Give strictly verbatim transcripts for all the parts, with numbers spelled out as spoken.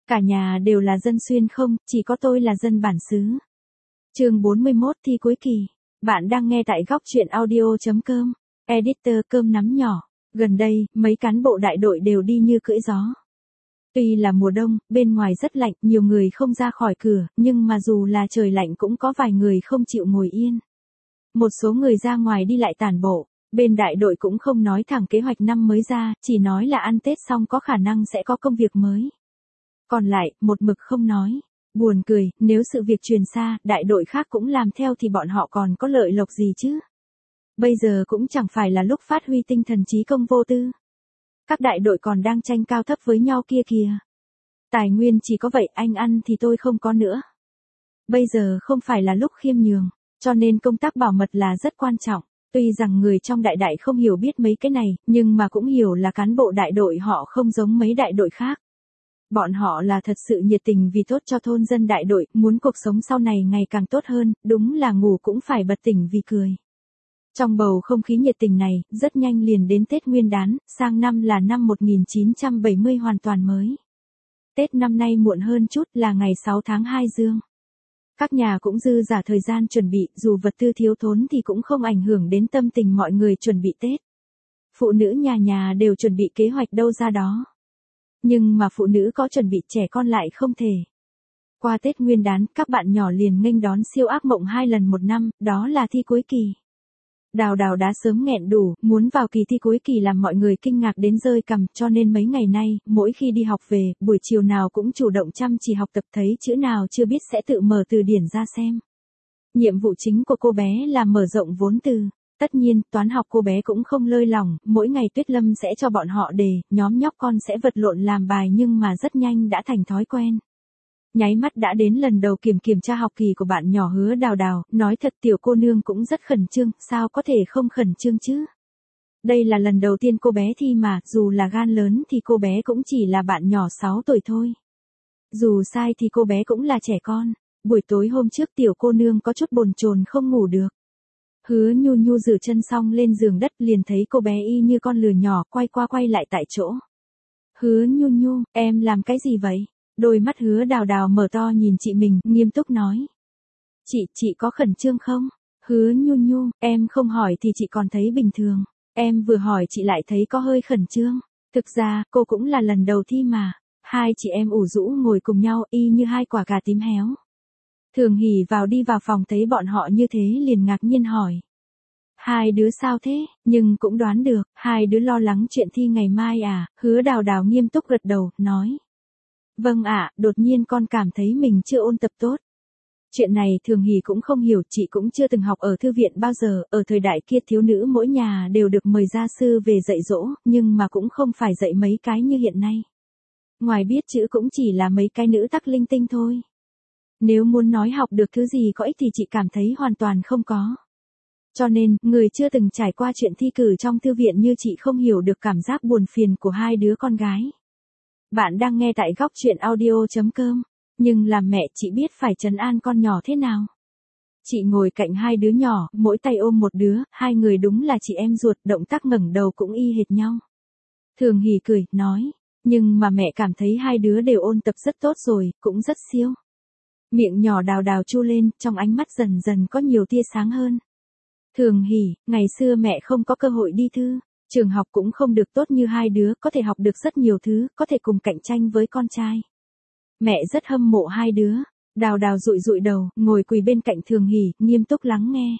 Cả nhà đều là dân xuyên không, chỉ có tôi là dân bản xứ. Chương bốn mươi mốt thi cuối kỳ. Bạn đang nghe tại góc truyện audio chấm com. Editor cơm nắm nhỏ. Gần đây, mấy cán bộ đại đội đều đi như cưỡi gió. Tuy là mùa đông, bên ngoài rất lạnh, nhiều người không ra khỏi cửa, nhưng mà dù là trời lạnh cũng có vài người không chịu ngồi yên. Một số người ra ngoài đi lại tản bộ, bên đại đội cũng không nói thẳng kế hoạch năm mới ra, chỉ nói là ăn Tết xong có khả năng sẽ có công việc mới. Còn lại, một mực không nói. Buồn cười, nếu sự việc truyền xa, đại đội khác cũng làm theo thì bọn họ còn có lợi lộc gì chứ? Bây giờ cũng chẳng phải là lúc phát huy tinh thần trí công vô tư. Các đại đội còn đang tranh cao thấp với nhau kia kìa. Tài nguyên chỉ có vậy, anh ăn thì tôi không có nữa. Bây giờ không phải là lúc khiêm nhường, cho nên công tác bảo mật là rất quan trọng. Tuy rằng người trong đại đại không hiểu biết mấy cái này, nhưng mà cũng hiểu là cán bộ đại đội họ không giống mấy đại đội khác. Bọn họ là thật sự nhiệt tình vì tốt cho thôn dân đại đội, muốn cuộc sống sau này ngày càng tốt hơn, đúng là ngủ cũng phải bật tỉnh vì cười. Trong bầu không khí nhiệt tình này, rất nhanh liền đến Tết Nguyên đán, sang năm là năm một nghìn chín trăm bảy mươi hoàn toàn mới. Tết năm nay muộn hơn chút là ngày sáu tháng hai dương. Các nhà cũng dư dả thời gian chuẩn bị, dù vật tư thiếu thốn thì cũng không ảnh hưởng đến tâm tình mọi người chuẩn bị Tết. Phụ nữ nhà nhà đều chuẩn bị kế hoạch đâu ra đó. Nhưng mà phụ nữ có chuẩn bị, trẻ con lại không thể. Qua Tết Nguyên đán, các bạn nhỏ liền nghênh đón siêu ác mộng hai lần một năm, đó là thi cuối kỳ. Đào Đào đã sớm nghẹn đủ, muốn vào kỳ thi cuối kỳ làm mọi người kinh ngạc đến rơi cằm, cho nên mấy ngày nay, mỗi khi đi học về, buổi chiều nào cũng chủ động chăm chỉ học tập, thấy chữ nào chưa biết sẽ tự mở từ điển ra xem. Nhiệm vụ chính của cô bé là mở rộng vốn từ. Tất nhiên, toán học cô bé cũng không lơi lỏng, mỗi ngày Tuyết Lâm sẽ cho bọn họ đề, nhóm nhóc con sẽ vật lộn làm bài nhưng mà rất nhanh đã thành thói quen. Nháy mắt đã đến lần đầu kiểm kiểm tra học kỳ của bạn nhỏ Hứa Đào Đào, nói thật tiểu cô nương cũng rất khẩn trương, sao có thể không khẩn trương chứ? Đây là lần đầu tiên cô bé thi mà, dù là gan lớn thì cô bé cũng chỉ là bạn nhỏ sáu tuổi thôi. Dù sai thì cô bé cũng là trẻ con, buổi tối hôm trước tiểu cô nương có chút bồn chồn không ngủ được. Hứa Nhu Nhu rửa chân xong lên giường đất liền thấy cô bé y như con lừa nhỏ quay qua quay lại tại chỗ. Hứa Nhu Nhu, em làm cái gì vậy? Đôi mắt Hứa Đào Đào mở to nhìn chị mình, nghiêm túc nói. Chị, chị có khẩn trương không? Hứa Nhu Nhu, em không hỏi thì chị còn thấy bình thường. Em vừa hỏi chị lại thấy có hơi khẩn trương. Thực ra, cô cũng là lần đầu thi mà. Hai chị em ủ rũ ngồi cùng nhau y như hai quả cà tím héo. Thường Hỉ vào đi vào phòng thấy bọn họ như thế liền ngạc nhiên hỏi. Hai đứa sao thế, nhưng cũng đoán được, hai đứa lo lắng chuyện thi ngày mai à, Hứa Đào Đào nghiêm túc gật đầu, nói. Vâng ạ, đột nhiên con cảm thấy mình chưa ôn tập tốt. Chuyện này Thường Hỉ cũng không hiểu, chị cũng chưa từng học ở thư viện bao giờ, ở thời đại kia thiếu nữ mỗi nhà đều được mời gia sư về dạy dỗ, nhưng mà cũng không phải dạy mấy cái như hiện nay. Ngoài biết chữ cũng chỉ là mấy cái nữ tắc linh tinh thôi. Nếu muốn nói học được thứ gì có ích thì chị cảm thấy hoàn toàn không có. Cho nên, người chưa từng trải qua chuyện thi cử trong thư viện như chị không hiểu được cảm giác buồn phiền của hai đứa con gái. Bạn đang nghe tại góc truyện audio chấm com. Nhưng làm mẹ chị biết phải trấn an con nhỏ thế nào. Chị ngồi cạnh hai đứa nhỏ, mỗi tay ôm một đứa, hai người đúng là chị em ruột, động tác ngẩng đầu cũng y hệt nhau. Thường Hỉ cười, nói, nhưng mà mẹ cảm thấy hai đứa đều ôn tập rất tốt rồi, cũng rất siêu. Miệng nhỏ Đào Đào chu lên, trong ánh mắt dần dần có nhiều tia sáng hơn. Thường Hỉ, ngày xưa mẹ không có cơ hội đi thư, trường học cũng không được tốt như hai đứa, có thể học được rất nhiều thứ, có thể cùng cạnh tranh với con trai. Mẹ rất hâm mộ hai đứa. Đào Đào dụi dụi đầu, ngồi quỳ bên cạnh Thường Hỉ, nghiêm túc lắng nghe.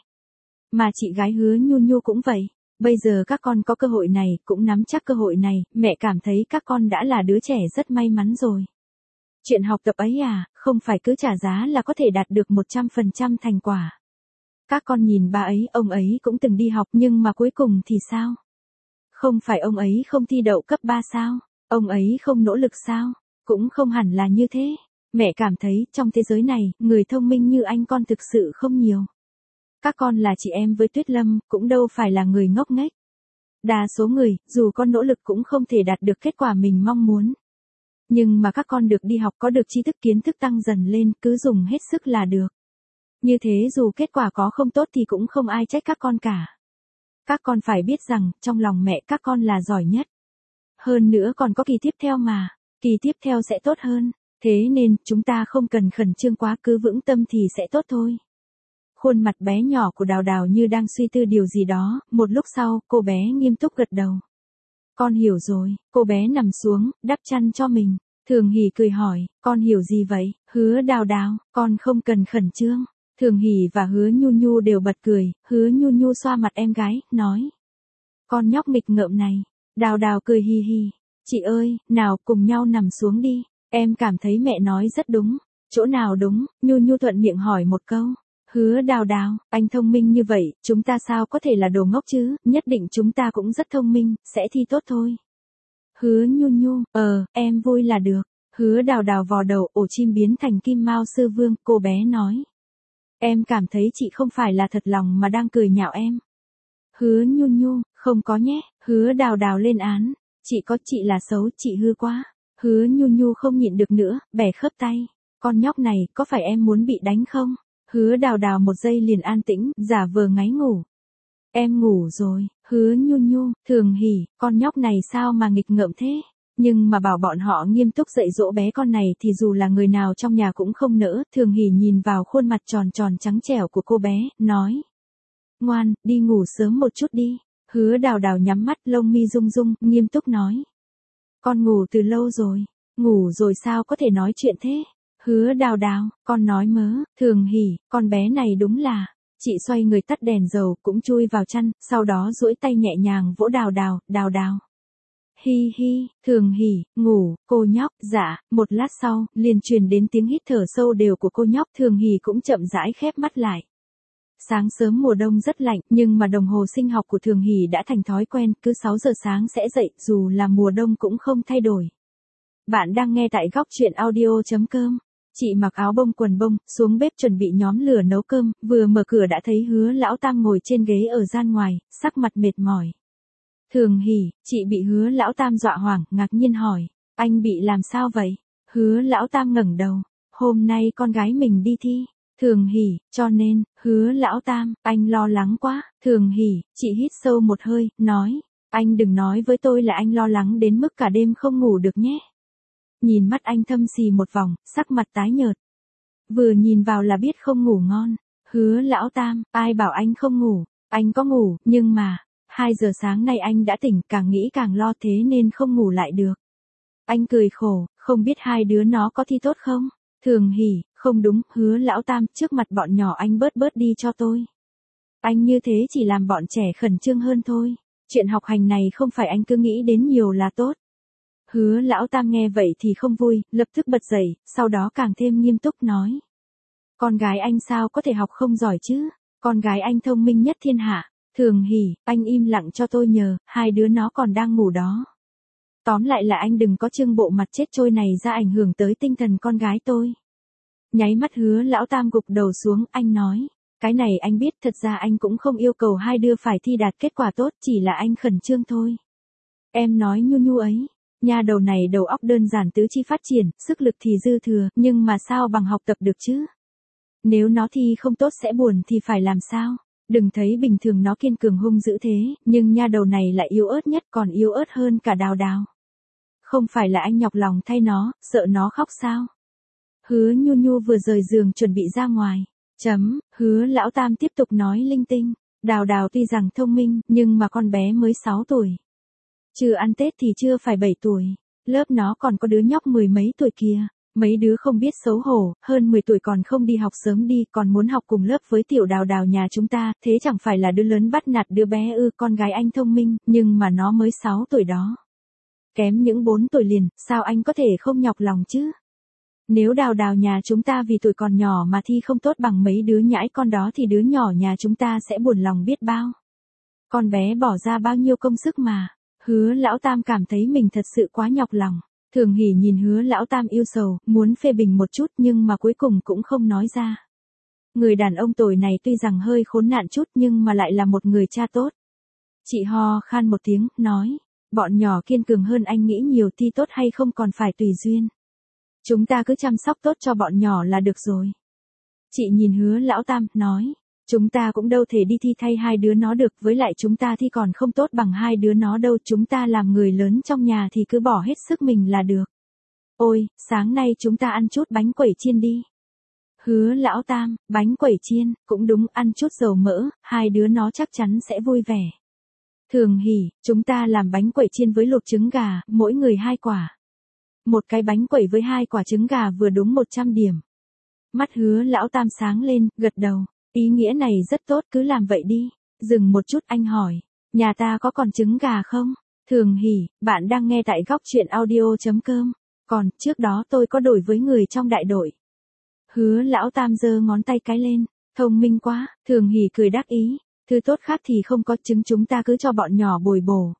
Mà chị gái Hứa Nhu Nhu cũng vậy. Bây giờ các con có cơ hội này, cũng nắm chắc cơ hội này, mẹ cảm thấy các con đã là đứa trẻ rất may mắn rồi. Chuyện học tập ấy à, không phải cứ trả giá là có thể đạt được một trăm phần trăm thành quả. Các con nhìn ba ấy, ông ấy cũng từng đi học nhưng mà cuối cùng thì sao? Không phải ông ấy không thi đậu cấp ba sao? Ông ấy không nỗ lực sao? Cũng không hẳn là như thế. Mẹ cảm thấy trong thế giới này, người thông minh như anh con thực sự không nhiều. Các con là chị em với Tuyết Lâm, cũng đâu phải là người ngốc nghếch. Đa số người, dù con nỗ lực cũng không thể đạt được kết quả mình mong muốn. Nhưng mà các con được đi học có được tri thức kiến thức tăng dần lên, cứ dùng hết sức là được. Như thế dù kết quả có không tốt thì cũng không ai trách các con cả. Các con phải biết rằng, trong lòng mẹ các con là giỏi nhất. Hơn nữa còn có kỳ tiếp theo mà, kỳ tiếp theo sẽ tốt hơn. Thế nên, chúng ta không cần khẩn trương quá, cứ vững tâm thì sẽ tốt thôi. Khuôn mặt bé nhỏ của Đào Đào như đang suy tư điều gì đó, một lúc sau, cô bé nghiêm túc gật đầu. Con hiểu rồi, cô bé nằm xuống, đắp chăn cho mình. Thường Hỷ cười hỏi, con hiểu gì vậy? Hứa Đào Đào, con không cần khẩn trương. Thường Hỷ và Hứa Nhu Nhu đều bật cười, Hứa Nhu Nhu xoa mặt em gái, nói. Con nhóc nghịch ngợm này. Đào Đào cười hì hì. Chị ơi, nào cùng nhau nằm xuống đi. Em cảm thấy mẹ nói rất đúng. Chỗ nào đúng? Nhu Nhu thuận miệng hỏi một câu. Hứa Đào Đào, anh thông minh như vậy, chúng ta sao có thể là đồ ngốc chứ, nhất định chúng ta cũng rất thông minh, sẽ thi tốt thôi. Hứa Nhu Nhu, ờ, em vui là được. Hứa Đào Đào vò đầu, ổ chim biến thành Kim Mao Sư Vương, cô bé nói. Em cảm thấy chị không phải là thật lòng mà đang cười nhạo em. Hứa Nhu Nhu, không có nhé. Hứa Đào Đào lên án. Chị có, chị là xấu, chị hư quá. Hứa Nhu Nhu không nhịn được nữa, bẻ khớp tay. Con nhóc này, có phải em muốn bị đánh không? Hứa Đào Đào một giây liền an tĩnh, giả vờ ngáy ngủ. Em ngủ rồi. Hứa Nhu Nhu, Thường Hỷ, con nhóc này sao mà nghịch ngợm thế? Nhưng mà bảo bọn họ nghiêm túc dạy dỗ bé con này thì dù là người nào trong nhà cũng không nỡ. Thường Hỷ nhìn vào khuôn mặt tròn tròn trắng trẻo của cô bé, nói. Ngoan, đi ngủ sớm một chút đi. Hứa Đào Đào nhắm mắt, lông mi rung rung, nghiêm túc nói. Con ngủ từ lâu rồi. Ngủ rồi sao có thể nói chuyện thế? Hứa Đào Đào, con nói mớ. Thường Hỷ, con bé này đúng là. Chị xoay người tắt đèn dầu, cũng chui vào chăn, sau đó duỗi tay nhẹ nhàng vỗ Đào Đào, Đào Đào. Hi hi, Thường Hỷ, ngủ, cô nhóc, dạ. Một lát sau, liền truyền đến tiếng hít thở sâu đều của cô nhóc. Thường Hỷ cũng chậm rãi khép mắt lại. Sáng sớm mùa đông rất lạnh, nhưng mà đồng hồ sinh học của Thường Hỷ đã thành thói quen, cứ sáu giờ sáng sẽ dậy, dù là mùa đông cũng không thay đổi. Bạn đang nghe tại góc truyện audio chấm com. Chị mặc áo bông quần bông, xuống bếp chuẩn bị nhóm lửa nấu cơm, vừa mở cửa đã thấy Hứa Lão Tam ngồi trên ghế ở gian ngoài, sắc mặt mệt mỏi. Thường Hỷ, chị bị Hứa Lão Tam dọa hoảng, ngạc nhiên hỏi, anh bị làm sao vậy? Hứa Lão Tam ngẩng đầu, hôm nay con gái mình đi thi. Thường Hỷ, cho nên, Hứa Lão Tam, anh lo lắng quá. Thường Hỷ, chị hít sâu một hơi, nói, anh đừng nói với tôi là anh lo lắng đến mức cả đêm không ngủ được nhé. Nhìn mắt anh thâm xì một vòng, sắc mặt tái nhợt. Vừa nhìn vào là biết không ngủ ngon. Hứa Lão Tam, ai bảo anh không ngủ, anh có ngủ, nhưng mà, hai giờ sáng nay anh đã tỉnh, càng nghĩ càng lo thế nên không ngủ lại được. Anh cười khổ, không biết hai đứa nó có thi tốt không? Thường Hỷ, không đúng, Hứa Lão Tam, trước mặt bọn nhỏ anh bớt bớt đi cho tôi. Anh như thế chỉ làm bọn trẻ khẩn trương hơn thôi. Chuyện học hành này không phải anh cứ nghĩ đến nhiều là tốt. Hứa Lão Tam nghe vậy thì không vui, lập tức bật dậy, sau đó càng thêm nghiêm túc nói. Con gái anh sao có thể học không giỏi chứ? Con gái anh thông minh nhất thiên hạ. Thường Hỷ, anh im lặng cho tôi nhờ, hai đứa nó còn đang ngủ đó. Tóm lại là anh đừng có trưng bộ mặt chết trôi này ra ảnh hưởng tới tinh thần con gái tôi. Nháy mắt Hứa Lão Tam gục đầu xuống, anh nói. Cái này anh biết, thật ra anh cũng không yêu cầu hai đứa phải thi đạt kết quả tốt, chỉ là anh khẩn trương thôi. Em nói Nhu Nhu ấy. Nha đầu này đầu óc đơn giản tứ chi phát triển, sức lực thì dư thừa, nhưng mà sao bằng học tập được chứ? Nếu nó thi không tốt sẽ buồn thì phải làm sao? Đừng thấy bình thường nó kiên cường hung dữ thế, nhưng nha đầu này lại yếu ớt nhất, còn yếu ớt hơn cả Đào Đào. Không phải là anh nhọc lòng thay nó, sợ nó khóc sao? Hứa Nhu Nhu vừa rời giường chuẩn bị ra ngoài. Chấm, Hứa Lão Tam tiếp tục nói linh tinh. Đào Đào tuy rằng thông minh, nhưng mà con bé mới sáu tuổi. Chưa ăn Tết thì chưa phải bảy tuổi. Lớp nó còn có đứa nhóc mười mấy tuổi kia. Mấy đứa không biết xấu hổ, hơn mười tuổi còn không đi học sớm đi, còn muốn học cùng lớp với tiểu Đào Đào nhà chúng ta, thế chẳng phải là đứa lớn bắt nạt đứa bé ư? Con gái anh thông minh, nhưng mà nó mới sáu tuổi đó. Kém những bốn tuổi liền, sao anh có thể không nhọc lòng chứ? Nếu Đào Đào nhà chúng ta vì tuổi còn nhỏ mà thi không tốt bằng mấy đứa nhãi con đó thì đứa nhỏ nhà chúng ta sẽ buồn lòng biết bao. Con bé bỏ ra bao nhiêu công sức mà. Hứa Lão Tam cảm thấy mình thật sự quá nhọc lòng. Thường Hỷ nhìn Hứa Lão Tam yêu sầu, muốn phê bình một chút nhưng mà cuối cùng cũng không nói ra. Người đàn ông tuổi này tuy rằng hơi khốn nạn chút nhưng mà lại là một người cha tốt. Chị ho khan một tiếng, nói, bọn nhỏ kiên cường hơn anh nghĩ nhiều, thi tốt hay không còn phải tùy duyên. Chúng ta cứ chăm sóc tốt cho bọn nhỏ là được rồi. Chị nhìn Hứa Lão Tam, nói, chúng ta cũng đâu thể đi thi thay hai đứa nó được, với lại chúng ta thi còn không tốt bằng hai đứa nó đâu, chúng ta làm người lớn trong nhà thì cứ bỏ hết sức mình là được. Ôi, sáng nay chúng ta ăn chút bánh quẩy chiên đi. Hứa Lão Tam, bánh quẩy chiên, cũng đúng, ăn chút dầu mỡ, hai đứa nó chắc chắn sẽ vui vẻ. Thường Hỷ, chúng ta làm bánh quẩy chiên với luộc trứng gà, mỗi người hai quả. Một cái bánh quẩy với hai quả trứng gà vừa đúng một trăm điểm. Mắt Hứa Lão Tam sáng lên, gật đầu. Ý nghĩa này rất tốt, cứ làm vậy đi. Dừng một chút anh hỏi. Nhà ta có còn trứng gà không? Thường Hỷ, bạn đang nghe tại góc chuyện audio.com. Còn, trước đó tôi có đổi với người trong đại đội. Hứa Lão Tam giơ ngón tay cái lên. Thông minh quá, Thường Hỷ cười đắc ý. Thứ tốt khác thì không có, trứng chúng ta cứ cho bọn nhỏ bồi bổ.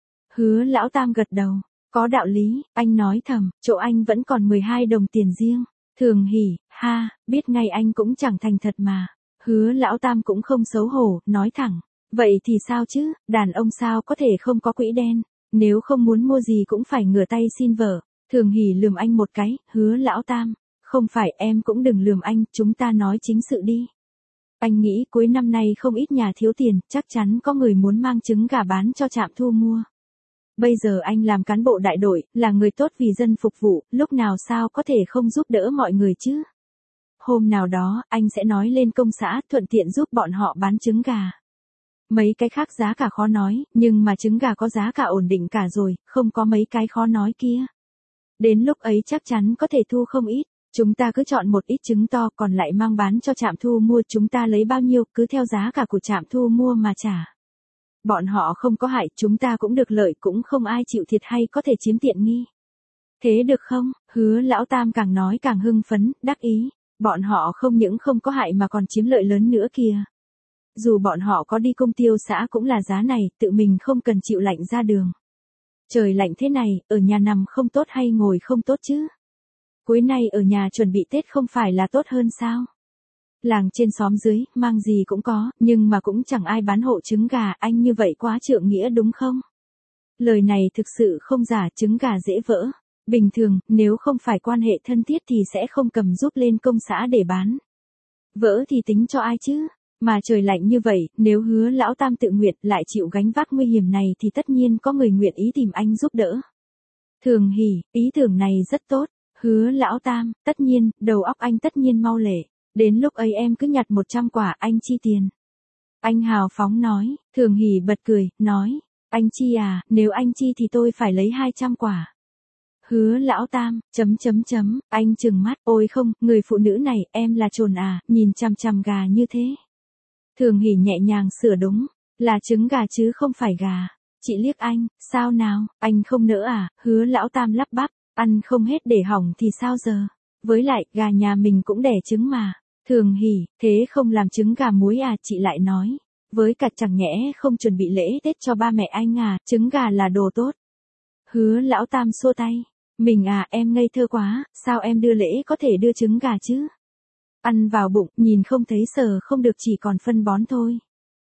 Hứa Lão Tam gật đầu. Có đạo lý, anh nói thầm, chỗ anh vẫn còn mười hai đồng tiền riêng. Thường Hỷ, ha, biết ngay anh cũng chẳng thành thật mà. Hứa Lão Tam cũng không xấu hổ, nói thẳng. Vậy thì sao chứ, đàn ông sao có thể không có quỹ đen, nếu không muốn mua gì cũng phải ngửa tay xin vợ. Thường Hỷ lườm anh một cái, Hứa Lão Tam. Không phải, em cũng đừng lườm anh, chúng ta nói chính sự đi. Anh nghĩ cuối năm nay không ít nhà thiếu tiền, chắc chắn có người muốn mang trứng gà bán cho trạm thu mua. Bây giờ anh làm cán bộ đại đội, là người tốt vì dân phục vụ, lúc nào sao có thể không giúp đỡ mọi người chứ? Hôm nào đó, anh sẽ nói lên công xã, thuận tiện giúp bọn họ bán trứng gà. Mấy cái khác giá cả khó nói, nhưng mà trứng gà có giá cả ổn định cả rồi, không có mấy cái khó nói kia. Đến lúc ấy chắc chắn có thể thu không ít. Chúng ta cứ chọn một ít trứng to, còn lại mang bán cho trạm thu mua, chúng ta lấy bao nhiêu, cứ theo giá cả của trạm thu mua mà trả. Bọn họ không có hại, chúng ta cũng được lợi, cũng không ai chịu thiệt hay có thể chiếm tiện nghi. Thế được không? Hứa Lão Tam càng nói càng hưng phấn, đắc ý. Bọn họ không những không có hại mà còn chiếm lợi lớn nữa kìa. Dù bọn họ có đi công tiêu xã cũng là giá này, tự mình không cần chịu lạnh ra đường. Trời lạnh thế này, ở nhà nằm không tốt hay ngồi không tốt chứ? Cuối nay ở nhà chuẩn bị Tết không phải là tốt hơn sao? Làng trên xóm dưới, mang gì cũng có, nhưng mà cũng chẳng ai bán hộ trứng gà, anh như vậy quá trượng nghĩa đúng không? Lời này thực sự không giả, trứng gà dễ vỡ. Bình thường, nếu không phải quan hệ thân thiết thì sẽ không cầm giúp lên công xã để bán. Vỡ thì tính cho ai chứ? Mà trời lạnh như vậy, nếu Hứa Lão Tam tự nguyện lại chịu gánh vác nguy hiểm này thì tất nhiên có người nguyện ý tìm anh giúp đỡ. Thường Hỷ, ý tưởng này rất tốt. Hứa Lão Tam, tất nhiên, đầu óc anh tất nhiên mau lẹ. Đến lúc ấy em cứ nhặt một trăm quả, anh chi tiền. Anh hào phóng nói, Thường Hỷ bật cười, nói, anh chi à, nếu anh chi thì tôi phải lấy hai trăm quả. Hứa Lão Tam, chấm chấm chấm, anh trừng mắt, ôi không, người phụ nữ này, em là trồn à, nhìn chằm chằm gà như thế. Thường Hỷ nhẹ nhàng sửa đúng, là trứng gà chứ không phải gà. Chị liếc anh, sao nào, anh không nỡ à, Hứa Lão Tam lắp bắp, ăn không hết để hỏng thì sao giờ. Với lại, gà nhà mình cũng đẻ trứng mà. Thường Hỷ, thế không làm trứng gà muối à, chị lại nói. Với cả chẳng nhẽ không chuẩn bị lễ Tết cho ba mẹ anh à, trứng gà là đồ tốt. Hứa Lão Tam xua tay. Mình à, em ngây thơ quá, sao em đưa lễ có thể đưa trứng gà chứ? Ăn vào bụng, nhìn không thấy sờ không được, chỉ còn phân bón thôi.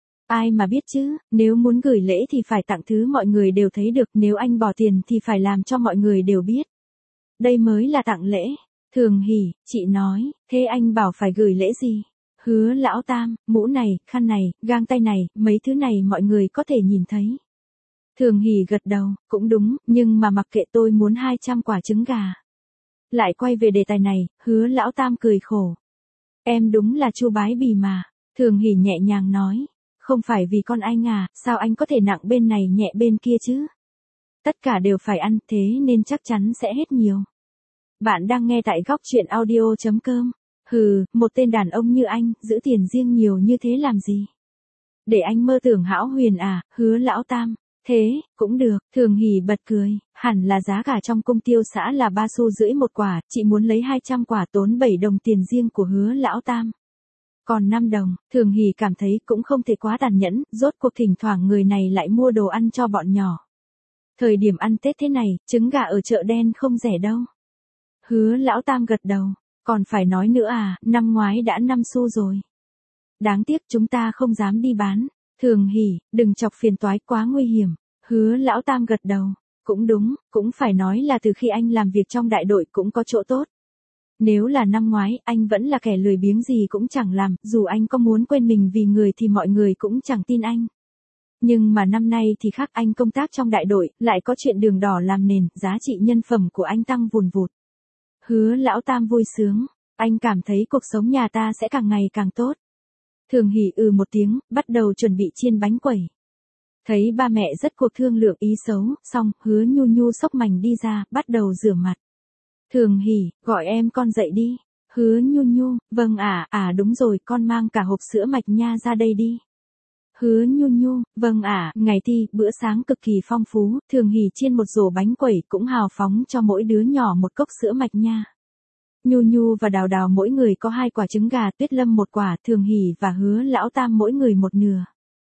Ai mà biết chứ, nếu muốn gửi lễ thì phải tặng thứ mọi người đều thấy được, nếu anh bỏ tiền thì phải làm cho mọi người đều biết. Đây mới là tặng lễ. Thường Hỷ, chị nói, thế anh bảo phải gửi lễ gì? Hứa Lão Tam, mũ này, khăn này, găng tay này, mấy thứ này mọi người có thể nhìn thấy. Thường Hỷ gật đầu, cũng đúng, nhưng mà mặc kệ, tôi muốn hai trăm quả trứng gà. Lại quay về đề tài này, Hứa Lão Tam cười khổ. Em đúng là chu bái bì mà. Thường Hỷ nhẹ nhàng nói, không phải vì con anh à, sao anh có thể nặng bên này nhẹ bên kia chứ? Tất cả đều phải ăn, thế nên chắc chắn sẽ hết nhiều. Bạn đang nghe tại góc chuyện audio.com. Hừ, một tên đàn ông như anh, giữ tiền riêng nhiều như thế làm gì? Để anh mơ tưởng hão huyền à, Hứa Lão Tam. Thế, cũng được, Thường Hỷ bật cười, hẳn là giá cả trong công tiêu xã là ba xu rưỡi một quả, chị muốn lấy hai trăm quả, tốn bảy đồng tiền riêng của Hứa Lão Tam. Còn năm đồng, Thường Hỷ cảm thấy cũng không thể quá tàn nhẫn, rốt cuộc thỉnh thoảng người này lại mua đồ ăn cho bọn nhỏ. Thời điểm ăn Tết thế này, trứng gà ở chợ đen không rẻ đâu. Hứa Lão Tam gật đầu, còn phải nói nữa à, năm ngoái đã năm xu rồi. Đáng tiếc chúng ta không dám đi bán. Thường Hỷ, đừng chọc phiền toái, quá nguy hiểm. Hứa Lão Tam gật đầu, cũng đúng, cũng phải nói là từ khi anh làm việc trong đại đội cũng có chỗ tốt. Nếu là năm ngoái, anh vẫn là kẻ lười biếng gì cũng chẳng làm, dù anh có muốn quên mình vì người thì mọi người cũng chẳng tin anh. Nhưng mà năm nay thì khác, anh công tác trong đại đội, lại có chuyện đường đỏ làm nền, giá trị nhân phẩm của anh tăng vùn vụt. Hứa lão tam vui sướng, anh cảm thấy cuộc sống nhà ta sẽ càng ngày càng tốt. Thường Hỷ ừ một tiếng, bắt đầu chuẩn bị chiên bánh quẩy. Thấy ba mẹ rất cuộc thương lượng ý xấu, xong, Hứa Nhu Nhu xốc mành đi ra, bắt đầu rửa mặt. Thường Hỷ, gọi em con dậy đi. Hứa Nhu Nhu, vâng ạ, à, à đúng rồi, con mang cả hộp sữa mạch nha ra đây đi. Hứa Nhu Nhu, vâng ạ, à, ngày thi, bữa sáng cực kỳ phong phú, Thường Hỷ chiên một rổ bánh quẩy cũng hào phóng cho mỗi đứa nhỏ một cốc sữa mạch nha. Nhu Nhu và Đào Đào mỗi người có hai quả trứng gà, Tuyết Lâm một quả, Thường Hỷ và Hứa lão tam mỗi người một nửa.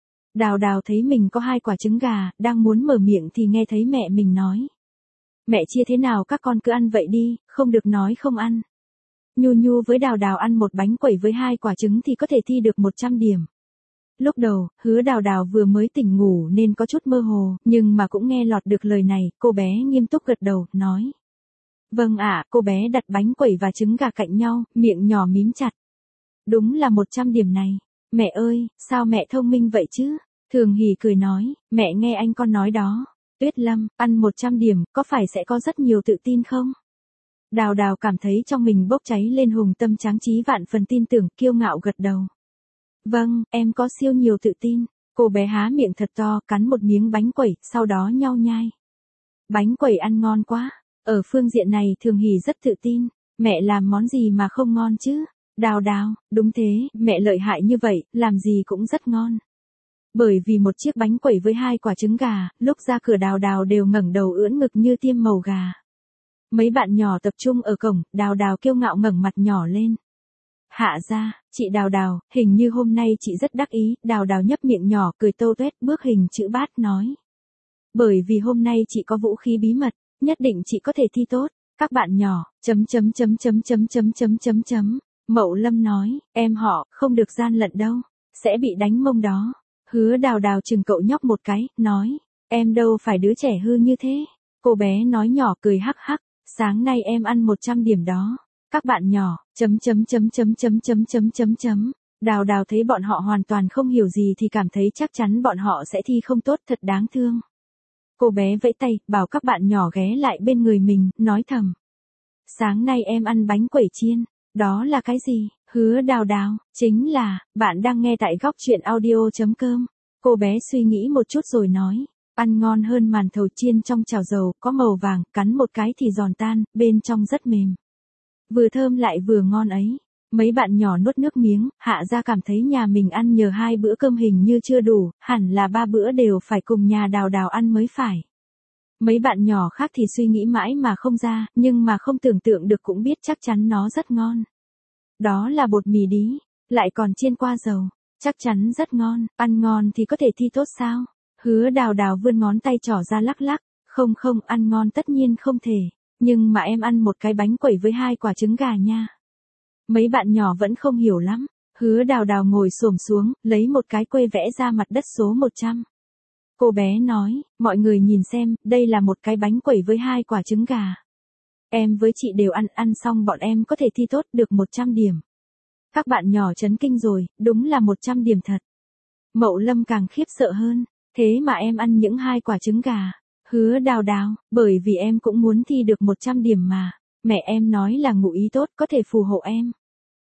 Đào Đào thấy mình có hai quả trứng gà, đang muốn mở miệng thì nghe thấy mẹ mình nói. Mẹ chia thế nào các con cứ ăn vậy đi, không được nói không ăn. Nhu Nhu với Đào Đào ăn một bánh quẩy với hai quả trứng thì có thể thi được một trăm điểm. Lúc đầu, Hứa Đào Đào vừa mới tỉnh ngủ nên có chút mơ hồ, nhưng mà cũng nghe lọt được lời này, cô bé nghiêm túc gật đầu, nói. Vâng ạ, cô bé đặt bánh quẩy và trứng gà cạnh nhau, miệng nhỏ mím chặt. Đúng là một trăm điểm này. Mẹ ơi, sao mẹ thông minh vậy chứ? Thường Hỷ cười nói, mẹ nghe anh con nói đó. Tuyết Lâm, ăn một trăm điểm, có phải sẽ có rất nhiều tự tin không? Đào Đào cảm thấy trong mình bốc cháy lên hùng tâm tráng trí vạn phần tin tưởng, kiêu ngạo gật đầu. Vâng, em có siêu nhiều tự tin. Cô bé há miệng thật to, cắn một miếng bánh quẩy, sau đó nhao nhai. Bánh quẩy ăn ngon quá. Ở phương diện này Thường Hỷ rất tự tin. Mẹ làm món gì mà không ngon chứ? Đào Đào, đúng thế, mẹ lợi hại như vậy, làm gì cũng rất ngon. Bởi vì một chiếc bánh quẩy với hai quả trứng gà, lúc ra cửa Đào Đào đều ngẩng đầu ưỡn ngực như tiêm màu gà. Mấy bạn nhỏ tập trung ở cổng, Đào Đào kiêu ngạo ngẩng mặt nhỏ lên. Hạ ra, chị Đào Đào, hình như hôm nay chị rất đắc ý, Đào Đào nhấp miệng nhỏ cười tâu tuét bước hình chữ bát nói. Bởi vì hôm nay chị có vũ khí bí mật, nhất định chị có thể thi tốt, các bạn nhỏ, chấm chấm chấm chấm chấm chấm chấm chấm chấm. Mậu Lâm nói, em họ, không được gian lận đâu, sẽ bị đánh mông đó. Hứa Đào Đào chừng cậu nhóc một cái, nói, em đâu phải đứa trẻ hư như thế. Cô bé nói nhỏ cười hắc hắc, sáng nay em ăn một trăm điểm đó. Các bạn nhỏ, chấm chấm chấm chấm chấm chấm chấm chấm chấm. Đào Đào thấy bọn họ hoàn toàn không hiểu gì thì cảm thấy chắc chắn bọn họ sẽ thi không tốt, thật đáng thương. Cô bé vẫy tay, bảo các bạn nhỏ ghé lại bên người mình, nói thầm. Sáng nay em ăn bánh quẩy chiên, đó là cái gì? Hứa Đào Đào, chính là, bạn đang nghe tại góc truyện audio.com. Cô bé suy nghĩ một chút rồi nói, ăn ngon hơn màn thầu chiên trong chảo dầu, có màu vàng, cắn một cái thì giòn tan, bên trong rất mềm. Vừa thơm lại vừa ngon ấy. Mấy bạn nhỏ nuốt nước miếng, Hạ ra cảm thấy nhà mình ăn nhờ hai bữa cơm hình như chưa đủ, hẳn là ba bữa đều phải cùng nhà Đào Đào ăn mới phải. Mấy bạn nhỏ khác thì suy nghĩ mãi mà không ra, nhưng mà không tưởng tượng được cũng biết chắc chắn nó rất ngon. Đó là bột mì đí, lại còn chiên qua dầu, chắc chắn rất ngon, ăn ngon thì có thể thi tốt sao? Hứa Đào Đào vươn ngón tay trỏ ra lắc lắc, không không, ăn ngon tất nhiên không thể, nhưng mà em ăn một cái bánh quẩy với hai quả trứng gà nha. Mấy bạn nhỏ vẫn không hiểu lắm, Hứa Đào Đào ngồi xổm xuống, lấy một cái que vẽ ra mặt đất số một trăm. Cô bé nói, mọi người nhìn xem, đây là một cái bánh quẩy với hai quả trứng gà. Em với chị đều ăn, ăn xong bọn em có thể thi tốt được một trăm điểm. Các bạn nhỏ chấn kinh rồi, đúng là một trăm điểm thật. Mậu Lâm càng khiếp sợ hơn, thế mà em ăn những hai quả trứng gà. Hứa Đào Đào, bởi vì em cũng muốn thi được một trăm điểm mà. Mẹ em nói là ngụ ý tốt có thể phù hộ em.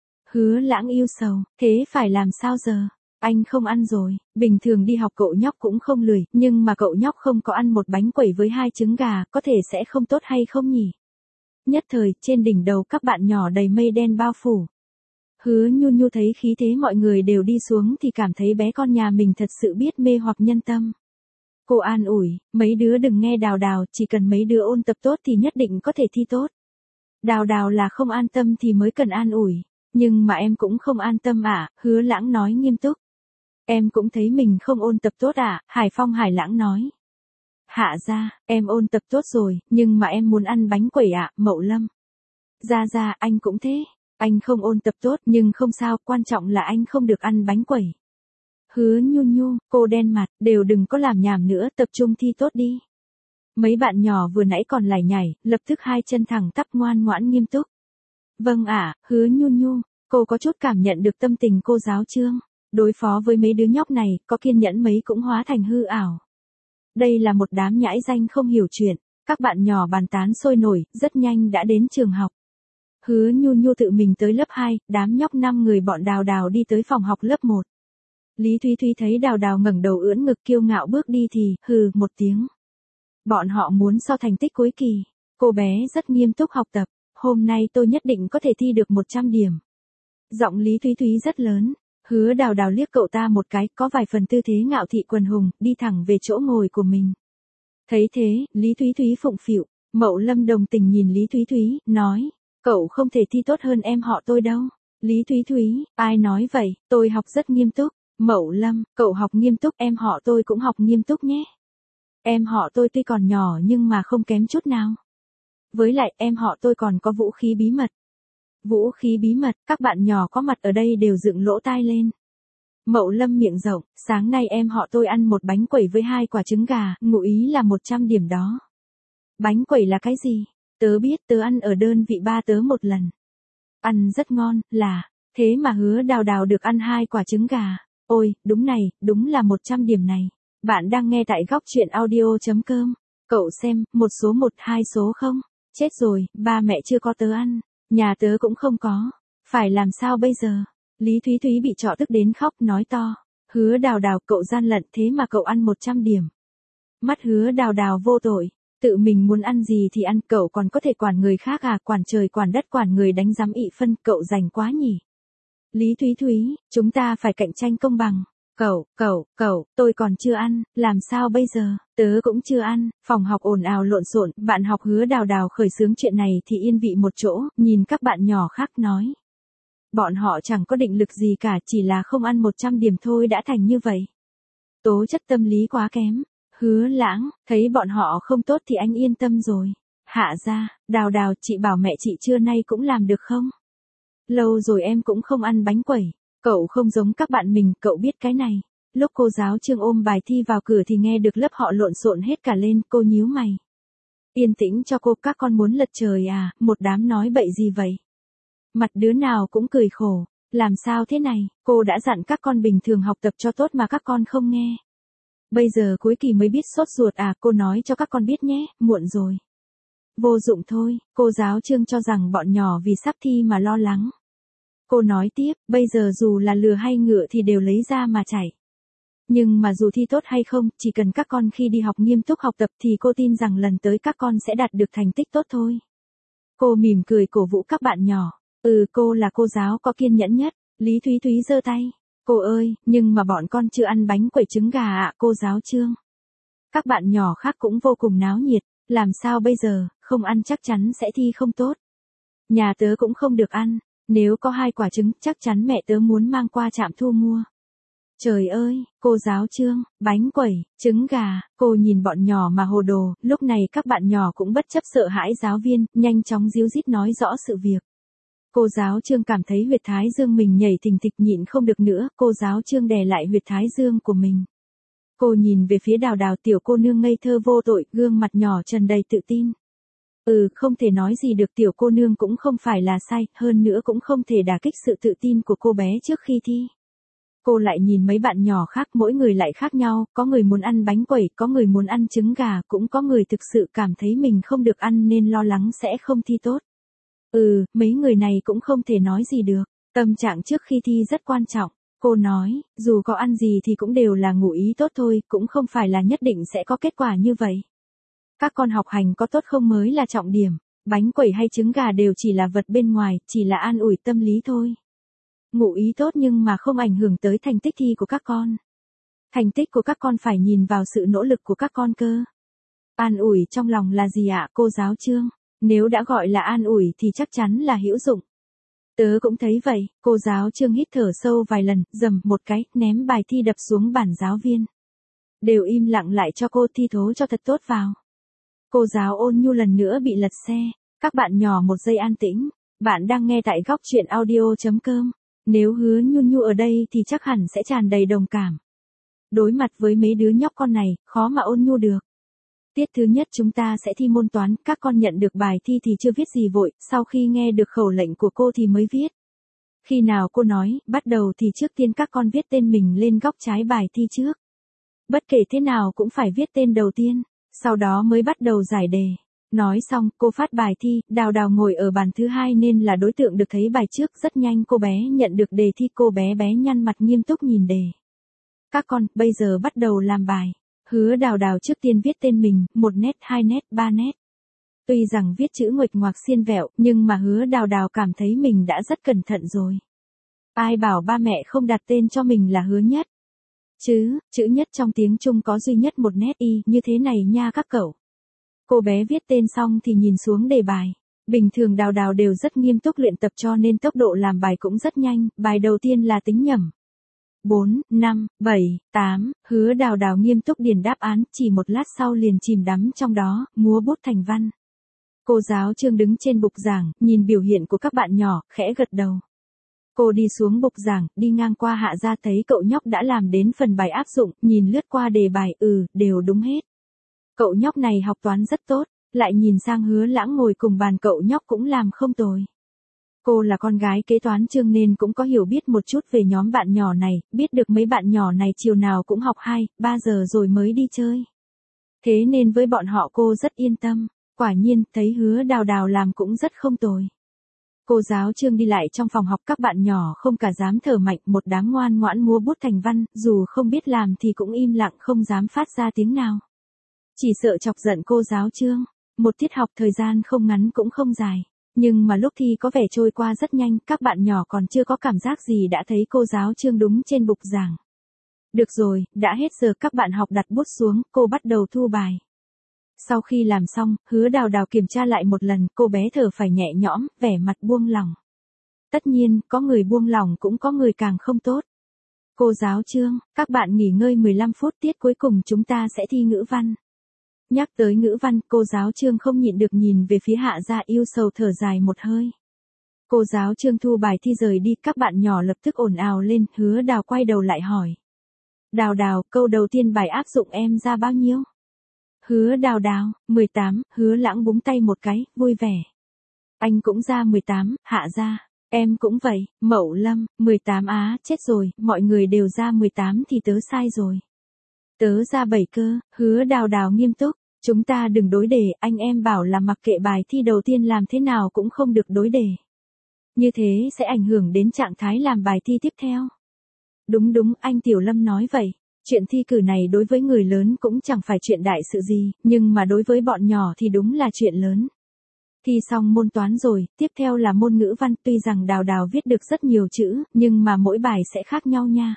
Hứa Lãng yêu sầu, thế phải làm sao giờ? Anh không ăn rồi, bình thường đi học cậu nhóc cũng không lười, nhưng mà cậu nhóc không có ăn một bánh quẩy với hai trứng gà, có thể sẽ không tốt hay không nhỉ? Nhất thời, trên đỉnh đầu các bạn nhỏ đầy mây đen bao phủ. Hứa Nhu Nhu thấy khí thế mọi người đều đi xuống thì cảm thấy bé con nhà mình thật sự biết mê hoặc nhân tâm. Cô an ủi, mấy đứa đừng nghe Đào Đào, chỉ cần mấy đứa ôn tập tốt thì nhất định có thể thi tốt. Đào Đào là không an tâm thì mới cần an ủi, nhưng mà em cũng không an tâm à, Hứa Lãng nói nghiêm túc. Em cũng thấy mình không ôn tập tốt à, Hải Phong Hải Lãng nói. Hạ ra, em ôn tập tốt rồi, nhưng mà em muốn ăn bánh quẩy ạ, à, Mậu Lâm. Ra ra, anh cũng thế, anh không ôn tập tốt nhưng không sao, quan trọng là anh không được ăn bánh quẩy. Hứa Nhu Nhu, cô đen mặt, đều đừng có làm nhảm nữa, tập trung thi tốt đi. Mấy bạn nhỏ vừa nãy còn lải nhải, lập tức hai chân thẳng tắp ngoan ngoãn nghiêm túc. Vâng ạ, à, Hứa Nhu Nhu, cô có chút cảm nhận được tâm tình cô giáo Trương. Đối phó với mấy đứa nhóc này, có kiên nhẫn mấy cũng hóa thành hư ảo. Đây là một đám nhãi danh không hiểu chuyện, các bạn nhỏ bàn tán sôi nổi, rất nhanh đã đến trường học. Hứa Nhu Nhu tự mình tới lớp hai, đám nhóc năm người bọn Đào Đào đi tới phòng học lớp một. Lý Thúy Thúy thấy Đào Đào ngẩng đầu ưỡn ngực kiêu ngạo bước đi thì, hừ, một tiếng. Bọn họ muốn so thành tích cuối kỳ. Cô bé rất nghiêm túc học tập, hôm nay tôi nhất định có thể thi được một trăm điểm. Giọng Lý Thúy Thúy rất lớn, Hứa Đào Đào liếc cậu ta một cái, có vài phần tư thế ngạo thị quần hùng, đi thẳng về chỗ ngồi của mình. Thấy thế, Lý Thúy Thúy phụng phịu, Mậu Lâm đồng tình nhìn Lý Thúy Thúy, nói, cậu không thể thi tốt hơn em họ tôi đâu. Lý Thúy Thúy, ai nói vậy, tôi học rất nghiêm túc. Mậu Lâm, cậu học nghiêm túc, em họ tôi cũng học nghiêm túc nhé. Em họ tôi tuy còn nhỏ nhưng mà không kém chút nào. Với lại em họ tôi còn có vũ khí bí mật. Vũ khí bí mật, các bạn nhỏ có mặt ở đây đều dựng lỗ tai lên. Mậu Lâm miệng rộng, sáng nay em họ tôi ăn một bánh quẩy với hai quả trứng gà, ngụ ý là một trăm điểm đó. Bánh quẩy là cái gì? Tớ biết, tớ ăn ở đơn vị ba tớ một lần. Ăn rất ngon, là, thế mà Hứa Đào Đào được ăn hai quả trứng gà. Ôi, đúng này, đúng là một trăm điểm này. Bạn đang nghe tại góc truyện audio.com. Cậu xem, một số một, hai số không. Chết rồi, ba mẹ chưa có tớ ăn. Nhà tớ cũng không có. Phải làm sao bây giờ? Lý Thúy Thúy bị trọ tức đến khóc, nói to. Hứa Đào Đào, cậu gian lận thế mà cậu ăn một trăm điểm. Mắt Hứa Đào Đào vô tội. Tự mình muốn ăn gì thì ăn, cậu còn có thể quản người khác à, quản trời quản đất quản người đánh giám ị phân, cậu rành quá nhỉ. Lý Thúy Thúy, chúng ta phải cạnh tranh công bằng. Cậu, cậu, cậu, tôi còn chưa ăn, làm sao bây giờ, tớ cũng chưa ăn. Phòng học ồn ào lộn xộn, bạn học Hứa Đào Đào khởi xướng chuyện này thì yên vị một chỗ, nhìn các bạn nhỏ khác nói. Bọn họ chẳng có định lực gì cả, chỉ là không ăn một trăm điểm thôi đã thành như vậy. Tố chất tâm lý quá kém. Hứa Lãng, thấy bọn họ không tốt thì anh yên tâm rồi. Hạ ra, Đào Đào, chị bảo mẹ chị trưa nay cũng làm được không? Lâu rồi em cũng không ăn bánh quẩy. Cậu không giống các bạn mình, cậu biết cái này. Lúc cô giáo Trương ôm bài thi vào cửa thì nghe được lớp họ lộn xộn hết cả lên, cô nhíu mày. Yên tĩnh cho cô, các con muốn lật trời à, một đám nói bậy gì vậy? Mặt đứa nào cũng cười khổ, làm sao thế này, cô đã dặn các con bình thường học tập cho tốt mà các con không nghe. Bây giờ cuối kỳ mới biết sốt ruột à, cô nói cho các con biết nhé, muộn rồi. Vô dụng thôi, cô giáo Trương cho rằng bọn nhỏ vì sắp thi mà lo lắng. Cô nói tiếp, bây giờ dù là lừa hay ngựa thì đều lấy ra mà chạy. Nhưng mà dù thi tốt hay không, chỉ cần các con khi đi học nghiêm túc học tập thì cô tin rằng lần tới các con sẽ đạt được thành tích tốt thôi. Cô mỉm cười cổ vũ các bạn nhỏ. Ừ, cô là cô giáo có kiên nhẫn nhất. Lý Thúy Thúy giơ tay. Cô ơi, nhưng mà bọn con chưa ăn bánh quẩy trứng gà ạ, cô giáo Trương. Các bạn nhỏ khác cũng vô cùng náo nhiệt. Làm sao bây giờ, không ăn chắc chắn sẽ thi không tốt. Nhà tớ cũng không được ăn. Nếu có hai quả trứng, chắc chắn mẹ tớ muốn mang qua trạm thu mua. Trời ơi, cô giáo Trương, bánh quẩy, trứng gà, cô nhìn bọn nhỏ mà hồ đồ, lúc này các bạn nhỏ cũng bất chấp sợ hãi giáo viên, nhanh chóng díu dít nói rõ sự việc. Cô giáo Trương cảm thấy huyệt thái dương mình nhảy thình thịch nhịn không được nữa, cô giáo Trương đè lại huyệt thái dương của mình. Cô nhìn về phía Đào Đào, tiểu cô nương ngây thơ vô tội, gương mặt nhỏ tràn đầy tự tin. Ừ, không thể nói gì được, tiểu cô nương cũng không phải là sai, hơn nữa cũng không thể đả kích sự tự tin của cô bé trước khi thi. Cô lại nhìn mấy bạn nhỏ khác, mỗi người lại khác nhau, có người muốn ăn bánh quẩy, có người muốn ăn trứng gà, cũng có người thực sự cảm thấy mình không được ăn nên lo lắng sẽ không thi tốt. Ừ, mấy người này cũng không thể nói gì được, tâm trạng trước khi thi rất quan trọng. Cô nói, dù có ăn gì thì cũng đều là ngụ ý tốt thôi, cũng không phải là nhất định sẽ có kết quả như vậy. Các con học hành có tốt không mới là trọng điểm, bánh quẩy hay trứng gà đều chỉ là vật bên ngoài, chỉ là an ủi tâm lý thôi. Ngụ ý tốt nhưng mà không ảnh hưởng tới thành tích thi của các con. Thành tích của các con phải nhìn vào sự nỗ lực của các con cơ. An ủi trong lòng là gì ạ, cô giáo Trương? Nếu đã gọi là an ủi thì chắc chắn là hữu dụng. Tớ cũng thấy vậy, cô giáo Trương hít thở sâu vài lần, dầm một cái, ném bài thi đập xuống bàn giáo viên. Đều im lặng lại cho cô thi thố cho thật tốt vào. Cô giáo Ôn Nhu lần nữa bị lật xe. Các bạn nhỏ một giây an tĩnh. Bạn đang nghe tại góc truyện audio.com. Nếu Hứa Nhu Nhu ở đây thì chắc hẳn sẽ tràn đầy đồng cảm. Đối mặt với mấy đứa nhóc con này, khó mà ôn nhu được. Tiết thứ nhất chúng ta sẽ thi môn toán, các con nhận được bài thi thì chưa viết gì vội, sau khi nghe được khẩu lệnh của cô thì mới viết. Khi nào cô nói, bắt đầu thì trước tiên các con viết tên mình lên góc trái bài thi trước. Bất kể thế nào cũng phải viết tên đầu tiên, sau đó mới bắt đầu giải đề. Nói xong, cô phát bài thi, Đào Đào ngồi ở bàn thứ hai nên là đối tượng được thấy bài trước, rất nhanh cô bé nhận được đề thi, cô bé bé nhăn mặt nghiêm túc nhìn đề. Các con, bây giờ bắt đầu làm bài. Hứa Đào Đào trước tiên viết tên mình, một nét, hai nét, ba nét. Tuy rằng viết chữ nguệch ngoạc xiên vẹo, nhưng mà Hứa Đào Đào cảm thấy mình đã rất cẩn thận rồi. Ai bảo ba mẹ không đặt tên cho mình là Hứa Nhất. Chứ, chữ nhất trong tiếng Trung có duy nhất một nét y, như thế này nha các cậu. Cô bé viết tên xong thì nhìn xuống đề bài. Bình thường Đào Đào đều rất nghiêm túc luyện tập cho nên tốc độ làm bài cũng rất nhanh, bài đầu tiên là tính nhẩm. bốn, năm, bảy, tám, Hứa Đào Đào nghiêm túc điền đáp án, chỉ một lát sau liền chìm đắm trong đó, múa bút thành văn. Cô giáo Trương đứng trên bục giảng, nhìn biểu hiện của các bạn nhỏ, khẽ gật đầu. Cô đi xuống bục giảng, đi ngang qua Hạ Gia thấy cậu nhóc đã làm đến phần bài áp dụng, nhìn lướt qua đề bài, ừ, đều đúng hết. Cậu nhóc này học toán rất tốt, lại nhìn sang Hứa Lãng ngồi cùng bàn, cậu nhóc cũng làm không tồi. Cô là con gái kế toán Trương nên cũng có hiểu biết một chút về nhóm bạn nhỏ này, biết được mấy bạn nhỏ này chiều nào cũng học hai, ba giờ rồi mới đi chơi. Thế nên với bọn họ cô rất yên tâm, quả nhiên thấy Hứa Đào Đào làm cũng rất không tồi. Cô giáo Trương đi lại trong phòng học, các bạn nhỏ không cả dám thở mạnh, một đám ngoan ngoãn múa bút thành văn, dù không biết làm thì cũng im lặng không dám phát ra tiếng nào. Chỉ sợ chọc giận cô giáo Trương. Một tiết học thời gian không ngắn cũng không dài. Nhưng mà lúc thi có vẻ trôi qua rất nhanh, các bạn nhỏ còn chưa có cảm giác gì đã thấy cô giáo Trương đúng trên bục giảng. Được rồi, đã hết giờ, các bạn học đặt bút xuống, cô bắt đầu thu bài. Sau khi làm xong, Hứa Đào Đào kiểm tra lại một lần, cô bé thở phải nhẹ nhõm, vẻ mặt buông lỏng. Tất nhiên, có người buông lỏng cũng có người càng không tốt. Cô giáo Trương, các bạn nghỉ ngơi mười lăm phút, tiết cuối cùng chúng ta sẽ thi ngữ văn. Nhắc tới ngữ văn, cô giáo Trương không nhịn được nhìn về phía Hạ Gia, yêu sầu thở dài một hơi. Cô giáo Trương thu bài thi rời đi, các bạn nhỏ lập tức ồn ào lên, Hứa Đào quay đầu lại hỏi. Đào Đào, câu đầu tiên bài áp dụng em ra bao nhiêu? Hứa Đào Đào, mười tám, Hứa Lãng búng tay một cái, vui vẻ. Anh cũng ra mười tám, Hạ Gia, em cũng vậy, Mậu Lâm, mười tám á, chết rồi, mọi người đều ra mười tám thì tớ sai rồi. Tớ ra bảy cơ, Hứa Đào Đào nghiêm túc, chúng ta đừng đối đề, anh em bảo là mặc kệ bài thi đầu tiên làm thế nào cũng không được đối đề. Như thế sẽ ảnh hưởng đến trạng thái làm bài thi tiếp theo. Đúng đúng, anh Tiểu Lâm nói vậy. Chuyện thi cử này đối với người lớn cũng chẳng phải chuyện đại sự gì, nhưng mà đối với bọn nhỏ thì đúng là chuyện lớn. Thi xong môn toán rồi, tiếp theo là môn ngữ văn, tuy rằng Đào Đào viết được rất nhiều chữ, nhưng mà mỗi bài sẽ khác nhau nha.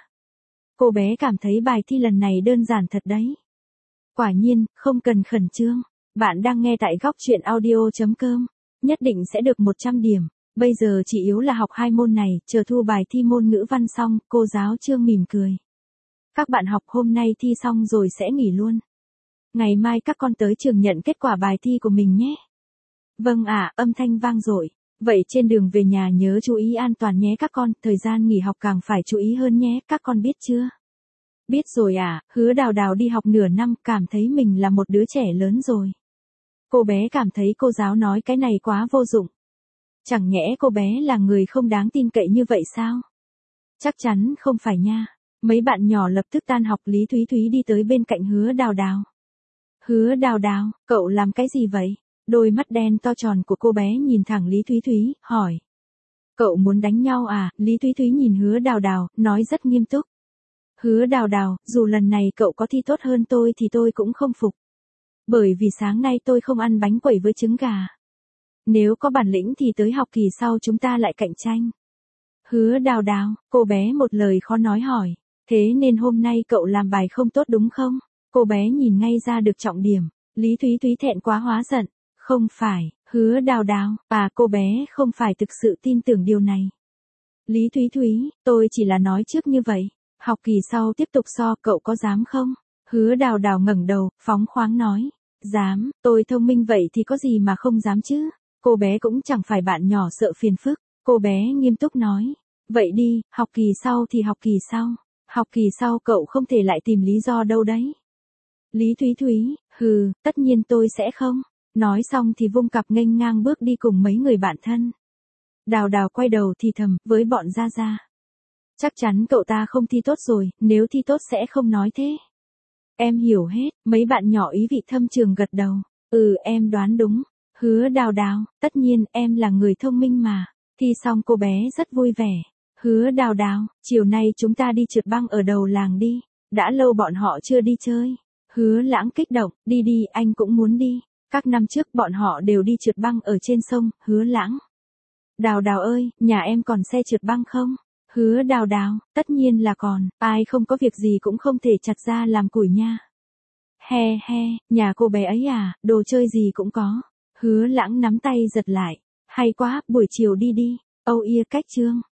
Cô bé cảm thấy bài thi lần này đơn giản thật đấy. Quả nhiên, không cần khẩn trương. Bạn đang nghe tại góc truyện audio chấm com. Nhất định sẽ được một trăm điểm. Bây giờ chỉ yếu là học hai môn này, chờ thu bài thi môn ngữ văn xong, cô giáo Trương mỉm cười. Các bạn học hôm nay thi xong rồi sẽ nghỉ luôn. Ngày mai các con tới trường nhận kết quả bài thi của mình nhé. Vâng ạ, âm thanh vang dội. Vậy trên đường về nhà nhớ chú ý an toàn nhé các con, thời gian nghỉ học càng phải chú ý hơn nhé, các con biết chưa? Biết rồi à, Hứa Đào Đào đi học nửa năm, cảm thấy mình là một đứa trẻ lớn rồi. Cô bé cảm thấy cô giáo nói cái này quá vô dụng. Chẳng nhẽ cô bé là người không đáng tin cậy như vậy sao? Chắc chắn không phải nha. Mấy bạn nhỏ lập tức tan học, Lý Thúy Thúy đi tới bên cạnh Hứa Đào Đào. Hứa Đào Đào, cậu làm cái gì vậy? Đôi mắt đen to tròn của cô bé nhìn thẳng Lý Thúy Thúy, hỏi. Cậu muốn đánh nhau à? Lý Thúy Thúy nhìn Hứa Đào Đào, nói rất nghiêm túc. Hứa Đào Đào, dù lần này cậu có thi tốt hơn tôi thì tôi cũng không phục. Bởi vì sáng nay tôi không ăn bánh quẩy với trứng gà. Nếu có bản lĩnh thì tới học kỳ sau chúng ta lại cạnh tranh. Hứa Đào Đào, cô bé một lời khó nói hỏi. Thế nên hôm nay cậu làm bài không tốt đúng không? Cô bé nhìn ngay ra được trọng điểm. Lý Thúy Thúy thẹn quá hóa giận. Không phải, Hứa Đào Đào, à cô bé không phải thực sự tin tưởng điều này. Lý Thúy Thúy, tôi chỉ là nói trước như vậy. Học kỳ sau tiếp tục so, cậu có dám không? Hứa Đào Đào ngẩng đầu, phóng khoáng nói. Dám, tôi thông minh vậy thì có gì mà không dám chứ? Cô bé cũng chẳng phải bạn nhỏ sợ phiền phức. Cô bé nghiêm túc nói. Vậy đi, học kỳ sau thì học kỳ sau. Học kỳ sau cậu không thể lại tìm lý do đâu đấy. Lý Thúy Thúy, hừ, tất nhiên tôi sẽ không. Nói xong thì vung cặp nghênh ngang bước đi cùng mấy người bạn thân. Đào Đào quay đầu thì thầm, với bọn Gia Gia. Chắc chắn cậu ta không thi tốt rồi, nếu thi tốt sẽ không nói thế. Em hiểu hết, mấy bạn nhỏ ý vị thâm trường gật đầu. Ừ em đoán đúng. Hứa Đào Đào, tất nhiên em là người thông minh mà. Thi xong cô bé rất vui vẻ. Hứa Đào Đào, chiều nay chúng ta đi trượt băng ở đầu làng đi. Đã lâu bọn họ chưa đi chơi. Hứa Lãng kích động, đi đi anh cũng muốn đi. Các năm trước bọn họ đều đi trượt băng ở trên sông, Hứa Lãng. Đào Đào ơi, nhà em còn xe trượt băng không? Hứa Đào Đào, tất nhiên là còn, ai không có việc gì cũng không thể chặt ra làm củi nha. He he, nhà cô bé ấy à, đồ chơi gì cũng có. Hứa Lãng nắm tay giật lại. Hay quá, buổi chiều đi đi. Âu yea cách chương.